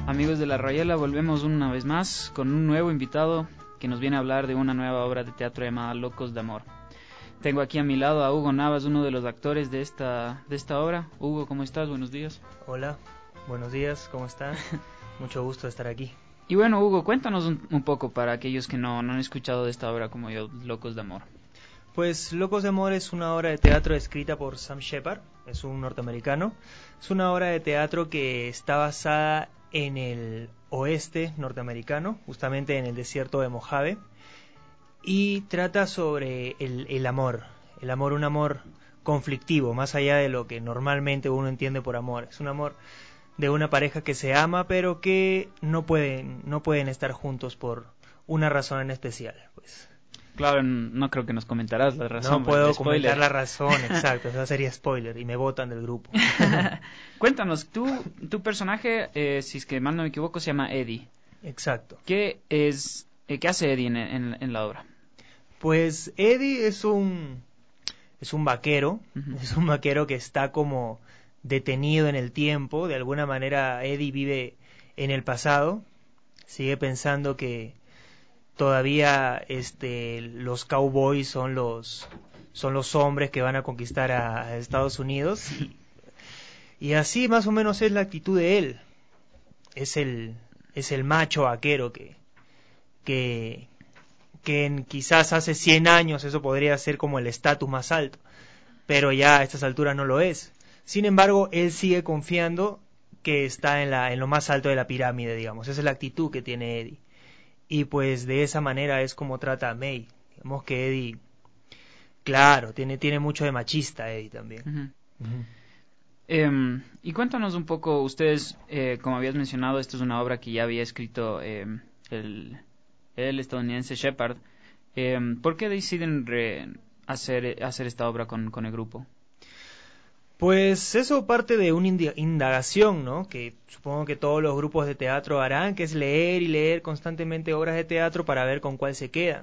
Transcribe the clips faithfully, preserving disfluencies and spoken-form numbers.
Amigos de La Rayuela, volvemos una vez más con un nuevo invitado que nos viene a hablar de una nueva obra de teatro llamada Locos de Amor. Tengo aquí a mi lado a Hugo Navas, uno de los actores de esta, de esta obra. Hugo, ¿cómo estás? Buenos días. Hola, buenos días, ¿cómo están? Mucho gusto de estar aquí. Y bueno, Hugo, cuéntanos un, un poco para aquellos que no, no han escuchado de esta obra como yo, Locos de Amor. Pues Locos de Amor es una obra de teatro escrita por Sam Shepard, es un norteamericano. Es una obra de teatro que está basada en el oeste norteamericano, justamente en el desierto de Mojave, y trata sobre el, el amor, el amor, un amor conflictivo, más allá de lo que normalmente uno entiende por amor. Es un amor de una pareja que se ama, pero que no pueden, no pueden estar juntos por una razón en especial, pues. Claro, no creo que nos comentarás la razón. No puedo comentar la razón, exacto, eso sería spoiler y me botan del grupo. Cuéntanos, tú, tu personaje, eh, si es que mal no me equivoco, se llama Eddie. Exacto. ¿Qué es, eh, qué hace Eddie en, en, en la obra? Pues Eddie es un, es un vaquero, Uh-huh. es un vaquero que está como detenido en el tiempo. De alguna manera Eddie vive en el pasado, sigue pensando que todavía este los cowboys son los son los hombres que van a conquistar a, a Estados Unidos y, y así más o menos es la actitud de él. Es el es el macho vaquero que que que en, quizás hace cien años eso podría ser como el estatus más alto, pero ya a estas alturas no lo es. Sin embargo, él sigue confiando que está en la en lo más alto de la pirámide, digamos. Esa es la actitud que tiene Eddie. Y pues de esa manera es como trata a May. Digamos que Eddie, claro, tiene, tiene mucho de machista Eddie también. Uh-huh. Uh-huh. Eh, y cuéntanos un poco, ustedes, eh, como habías mencionado, esta es una obra que ya había escrito eh, el, el estadounidense Shepard. Eh, ¿Por qué deciden re- hacer, hacer esta obra con, con el grupo? Pues eso parte de una indagación, ¿no? Que supongo que todos los grupos de teatro harán, que es leer y leer constantemente obras de teatro para ver con cuál se quedan.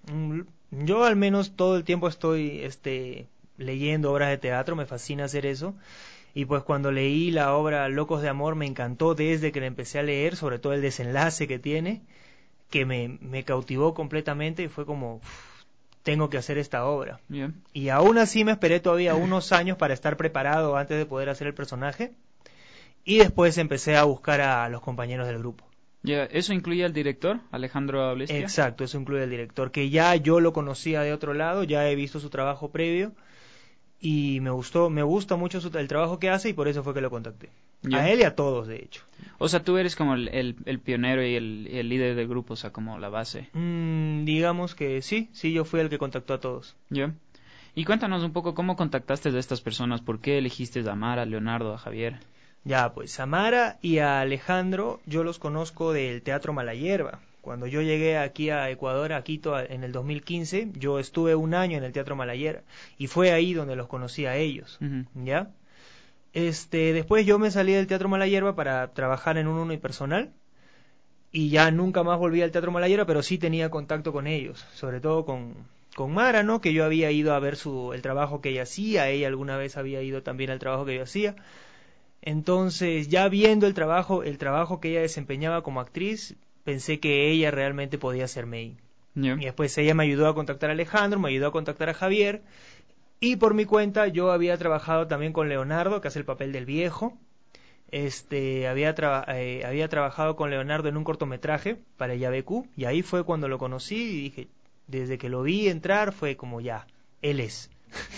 Yo al menos todo el tiempo estoy este, leyendo obras de teatro, me fascina hacer eso. Y pues cuando leí la obra Locos de Amor me encantó desde que la empecé a leer, sobre todo el desenlace que tiene, que me, me cautivó completamente y fue como, uff, tengo que hacer esta obra. Yeah. Y aún así me esperé todavía unos años para estar preparado antes de poder hacer el personaje. Y después empecé a buscar a los compañeros del grupo. Yeah. ¿Eso incluye al director, Alejandro Ablestia? Exacto, eso incluye al director, que ya yo lo conocía de otro lado, ya he visto su trabajo previo. Y me gustó, me gusta mucho su, el trabajo que hace y por eso fue que lo contacté. Yeah. A él y a todos, de hecho. O sea, tú eres como el, el, el pionero y el, el líder del grupo, o sea, como la base. Mm, digamos que sí, sí, yo fui el que contactó a todos. ¿Ya? Yeah. Y cuéntanos un poco cómo contactaste a estas personas, por qué elegiste a Mara, a Leonardo, a Javier. Ya, pues a Mara y a Alejandro yo los conozco del Teatro Malayerba. Cuando yo llegué aquí a Ecuador, a Quito, en el dos mil quince, yo estuve un año en el Teatro Malayerba y fue ahí donde los conocí a ellos, Uh-huh. ¿ya? Este, después yo me salí del Teatro Malayerba para trabajar en un unipersonal y ya nunca más volví al Teatro Malayerba, pero sí tenía contacto con ellos, sobre todo con, con Mara, ¿no? Que yo había ido a ver su, el trabajo que ella hacía, ella alguna vez había ido también al trabajo que yo hacía. Entonces, ya viendo el trabajo, el trabajo que ella desempeñaba como actriz, pensé que ella realmente podía ser May. Yeah. Y después ella me ayudó a contactar a Alejandro, me ayudó a contactar a Javier. Y por mi cuenta yo había trabajado también con Leonardo, que hace el papel del viejo. Este, había, tra eh, había trabajado con Leonardo en un cortometraje para Yabecu. Y ahí fue cuando lo conocí y dije, desde que lo vi entrar fue como ya, él es.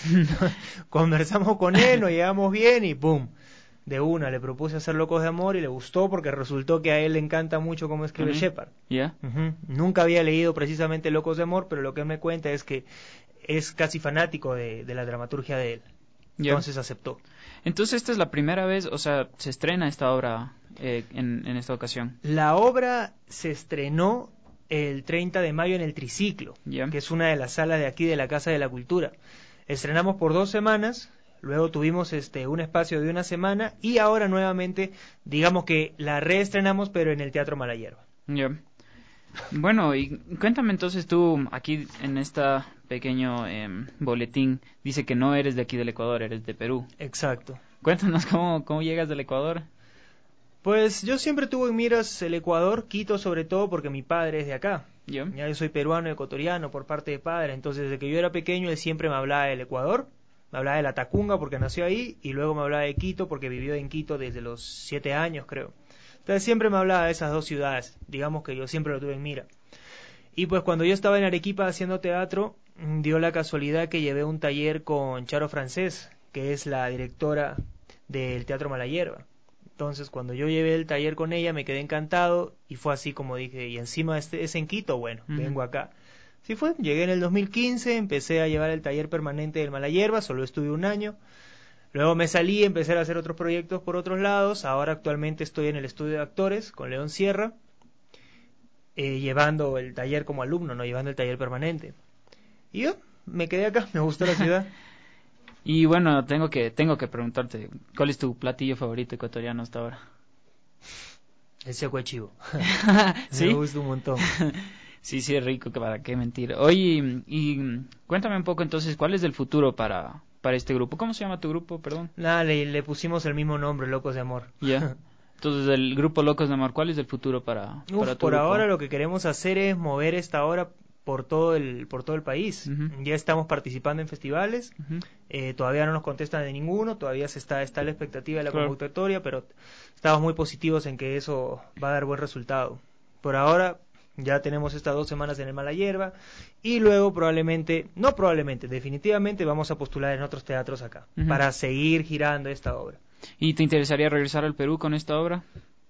Conversamos con él, nos llevamos bien y ¡pum! De una, le propuse hacer Locos de Amor y le gustó porque resultó que a él le encanta mucho cómo escribe Uh-huh. Shepard. Yeah. Uh-huh. Nunca había leído precisamente Locos de Amor, pero lo que él me cuenta es que es casi fanático de, de la dramaturgia de él. Yeah. Entonces aceptó. Entonces esta es la primera vez, o sea, se estrena esta obra eh, en, en esta ocasión. La obra se estrenó el treinta de mayo en el Triciclo, Yeah. que es una de las salas de aquí de la Casa de la Cultura. Estrenamos por dos semanas. Luego tuvimos este un espacio de una semana y ahora nuevamente, digamos que la reestrenamos, pero en el Teatro Malayerba. Yeah. Bueno, y cuéntame entonces tú, aquí en este pequeño eh, boletín, dice que no eres de aquí del Ecuador, eres de Perú. Exacto. Cuéntanos cómo, cómo llegas del Ecuador. Pues yo siempre tuve en miras el Ecuador, Quito sobre todo, porque mi padre es de acá. ¿Yo? Ya yo soy peruano y ecuatoriano por parte de padre, entonces desde que yo era pequeño él siempre me hablaba del Ecuador, me hablaba de la Tacunga porque nació ahí, y luego me hablaba de Quito porque vivió en Quito desde los siete años, creo. Entonces siempre me hablaba de esas dos ciudades, digamos que yo siempre lo tuve en mira. Y pues cuando yo estaba en Arequipa haciendo teatro, dio la casualidad que llevé un taller con Charo Francés, que es la directora del Teatro Malayerba. Entonces, cuando yo llevé el taller con ella, me quedé encantado y fue así como dije, y encima este es en Quito, bueno, uh-huh. vengo acá. Sí fue, llegué en el dos mil quince, empecé a llevar el taller permanente del Malayerba, solo estuve un año. Luego me salí, empecé a hacer otros proyectos por otros lados. Ahora actualmente estoy en el estudio de actores con León Sierra, eh, llevando el taller como alumno, no llevando el taller permanente. Y yo me quedé acá, me gustó la ciudad. Y bueno, tengo que tengo que preguntarte, ¿cuál es tu platillo favorito ecuatoriano hasta ahora? El seco de chivo. ¿Sí? Me gusta un montón. Sí, sí, es rico, que para qué mentir. Oye, y, y cuéntame un poco entonces, ¿cuál es el futuro para, para este grupo? ¿Cómo se llama tu grupo, perdón? Nada, le, le pusimos el mismo nombre, Locos de Amor. Ya. Yeah. Entonces, el grupo Locos de Amor, ¿cuál es el futuro para, Uf, para tu por grupo? ahora lo que queremos hacer es mover esta obra por todo el por todo el país. Uh-huh. Ya estamos participando en festivales, uh-huh. eh, todavía no nos contestan de ninguno, todavía se está está la expectativa de la claro. convocatoria, pero estamos muy positivos en que eso va a dar buen resultado. Por ahora ya tenemos estas dos semanas en el Malayerba y luego probablemente, no probablemente, definitivamente vamos a postular en otros teatros acá uh-huh. para seguir girando esta obra. ¿Y te interesaría regresar al Perú con esta obra?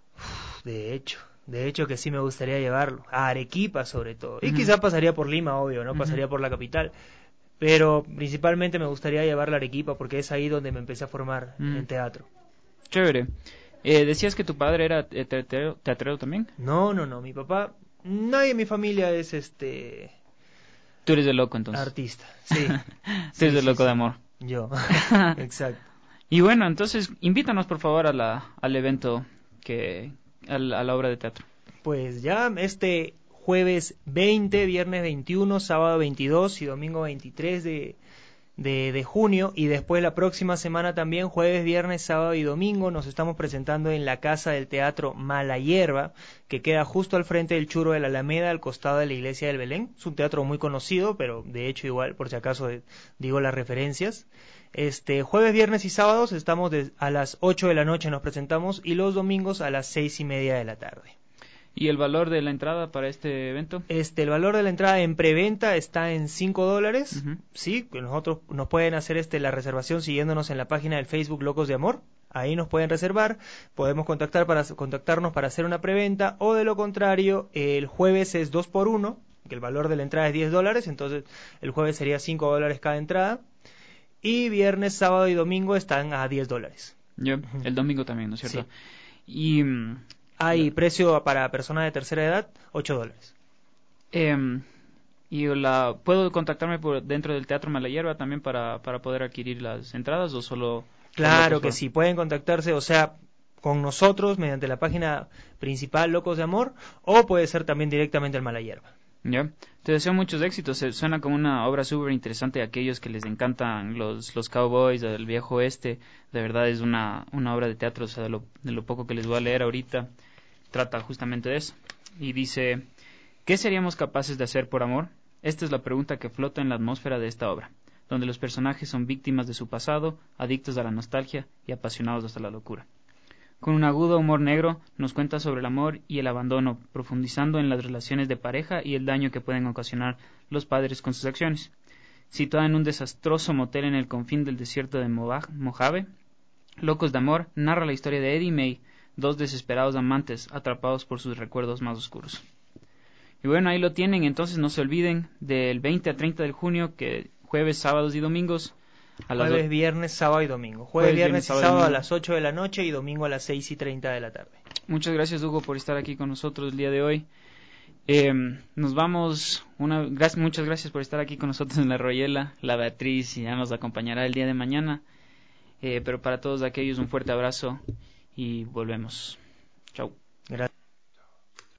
Uf, de hecho. De hecho que sí me gustaría llevarlo, a Arequipa sobre todo, y uh-huh. quizá pasaría por Lima, obvio, no uh-huh. pasaría por la capital, pero principalmente me gustaría llevarla a Arequipa porque es ahí donde me empecé a formar uh-huh. en teatro. Chévere. Eh, ¿Decías que tu padre era teatrero, teatrero también? No, no, no, mi papá, nadie en mi familia es este... Tú eres el loco entonces. Artista, sí. Tú sí, eres el sí, loco sí. de amor. Yo, exacto. Y bueno, entonces invítanos por favor a la, al evento que... A la, a la obra de teatro. Pues ya este jueves veinte, viernes veintiuno, sábado veintidós y domingo veintitrés de, de, de junio, y después la próxima semana también, jueves, viernes, sábado y domingo, nos estamos presentando en la Casa del Teatro Malayerba, que queda justo al frente del Churro de la Alameda, al costado de la Iglesia del Belén. Es un teatro muy conocido, pero de hecho igual, por si acaso digo las referencias. Este jueves, viernes y sábados estamos de, a las ocho de la noche nos presentamos, y los domingos a las seis y media de la tarde. ¿Y el valor de la entrada para este evento? Este, el valor de la entrada en preventa está en cinco dólares. Uh-huh. Sí, que nosotros nos pueden hacer este la reservación siguiéndonos en la página del Facebook Locos de Amor. Ahí nos pueden reservar, podemos contactar para contactarnos para hacer una preventa, o de lo contrario, el jueves es dos por uno, que el valor de la entrada es diez dólares, entonces el jueves sería cinco dólares cada entrada. Y viernes, sábado y domingo están a diez dólares. Yeah, uh-huh. El domingo también, ¿no es cierto? Sí. Y hay la... precio para personas de tercera edad, ocho dólares. Eh, y la ¿puedo contactarme por dentro del Teatro Malayerba también para, para poder adquirir las entradas, o solo...? Claro que sí, pueden contactarse, o sea, con nosotros mediante la página principal Locos de Amor, o puede ser también directamente al Malayerba. Ya, yeah. Te deseo muchos éxitos. Suena como una obra súper interesante a aquellos que les encantan los los cowboys del viejo oeste. De verdad es una una obra de teatro, o sea, de lo, de lo poco que les voy a leer ahorita, trata justamente de eso. Y dice, ¿qué seríamos capaces de hacer por amor? Esta es la pregunta que flota en la atmósfera de esta obra, donde los personajes son víctimas de su pasado, adictos a la nostalgia y apasionados hasta la locura. Con un agudo humor negro, nos cuenta sobre el amor y el abandono, profundizando en las relaciones de pareja y el daño que pueden ocasionar los padres con sus acciones. Situada en un desastroso motel en el confín del desierto de Mojave, Locos de Amor narra la historia de Eddie y May, dos desesperados amantes atrapados por sus recuerdos más oscuros. Y bueno, ahí lo tienen, entonces no se olviden del veinte a treinta de junio, que jueves, sábados y domingos, a las Jueves, viernes, sábado y domingo. Jueves, Jueves viernes, viernes y sábado, sábado a las ocho de la noche y domingo a las seis y treinta de la tarde. Muchas gracias, Hugo, por estar aquí con nosotros el día de hoy. Eh, nos vamos, una, gracias, muchas gracias por estar aquí con nosotros en La Royela. La Beatriz ya nos acompañará el día de mañana. Eh, pero para todos aquellos un fuerte abrazo y volvemos. Chau.